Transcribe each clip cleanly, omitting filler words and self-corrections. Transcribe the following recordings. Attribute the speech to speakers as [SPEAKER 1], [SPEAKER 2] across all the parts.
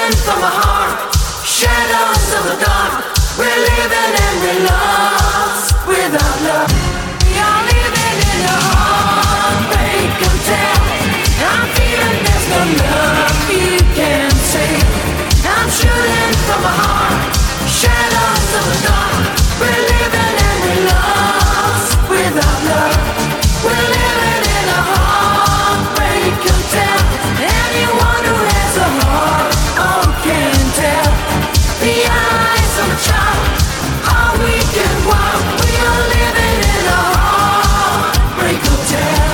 [SPEAKER 1] shooting from a heart, shadows of the dark. We're living and we're lost without love. We are living in a heartbreak hotel. I'm feeling there's no love you can save. I'm shooting from a heart, shadows of the dark. We're living and we're lost without love. We're living in a heartbreak hotel. Anyone who has a heart, oh, can tell. The eyes of a child, all we can walk. We are living in a heartbreak hotel.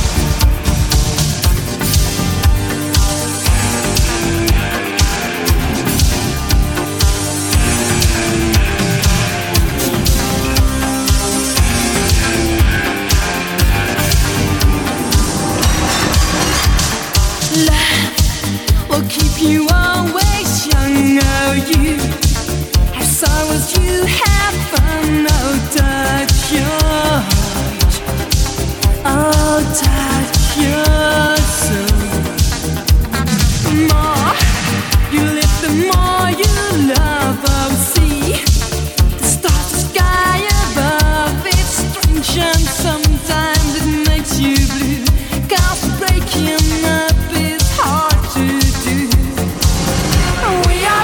[SPEAKER 2] Love will keep you always young. Oh, you have sorrows, you have fun. Oh, touch your heart. Oh, touch your soul. The more you live, the more you love. Oh, see the stars, the sky above. It's strange and sometimes it makes you blue. 'Cause breaking up is hard to do. We are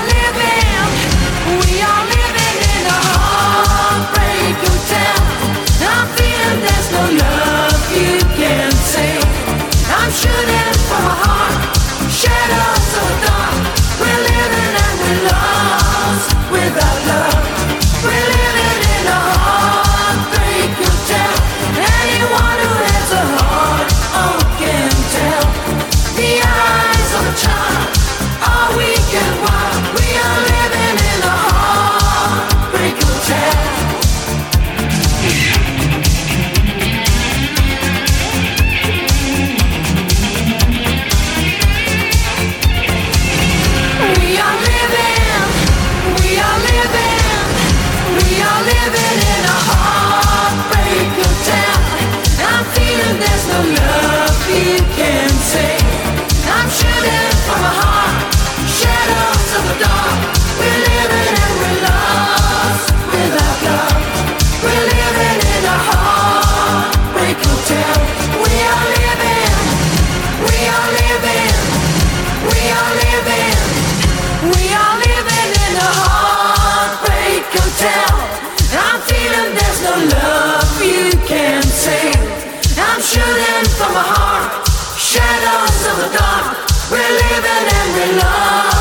[SPEAKER 2] living in a heartbreak hotel. I'm feeling there's no love you can save. I'm shooting from a heart, shadows of the dark. We're living and we're lost without love. We're living in a heartbreak hotel. Anyone who has a heart, oh, can tell. The eyes of a child, all we can walk. We are living in a heartbreak hotel. We are living, we are living, we are living in a heartbreak hotel. I'm feeling there's no love you can save. I'm shooting from a heart, shadows of the dark. We're living and we're lost without love. We're living in a heartbreak hotel. We are living, we are living, we are living, we are living in a heartbreak hotel. I'm feeling there's no love you can save. I'm shooting from a heart, shadows of the dark. We're living and we're lost.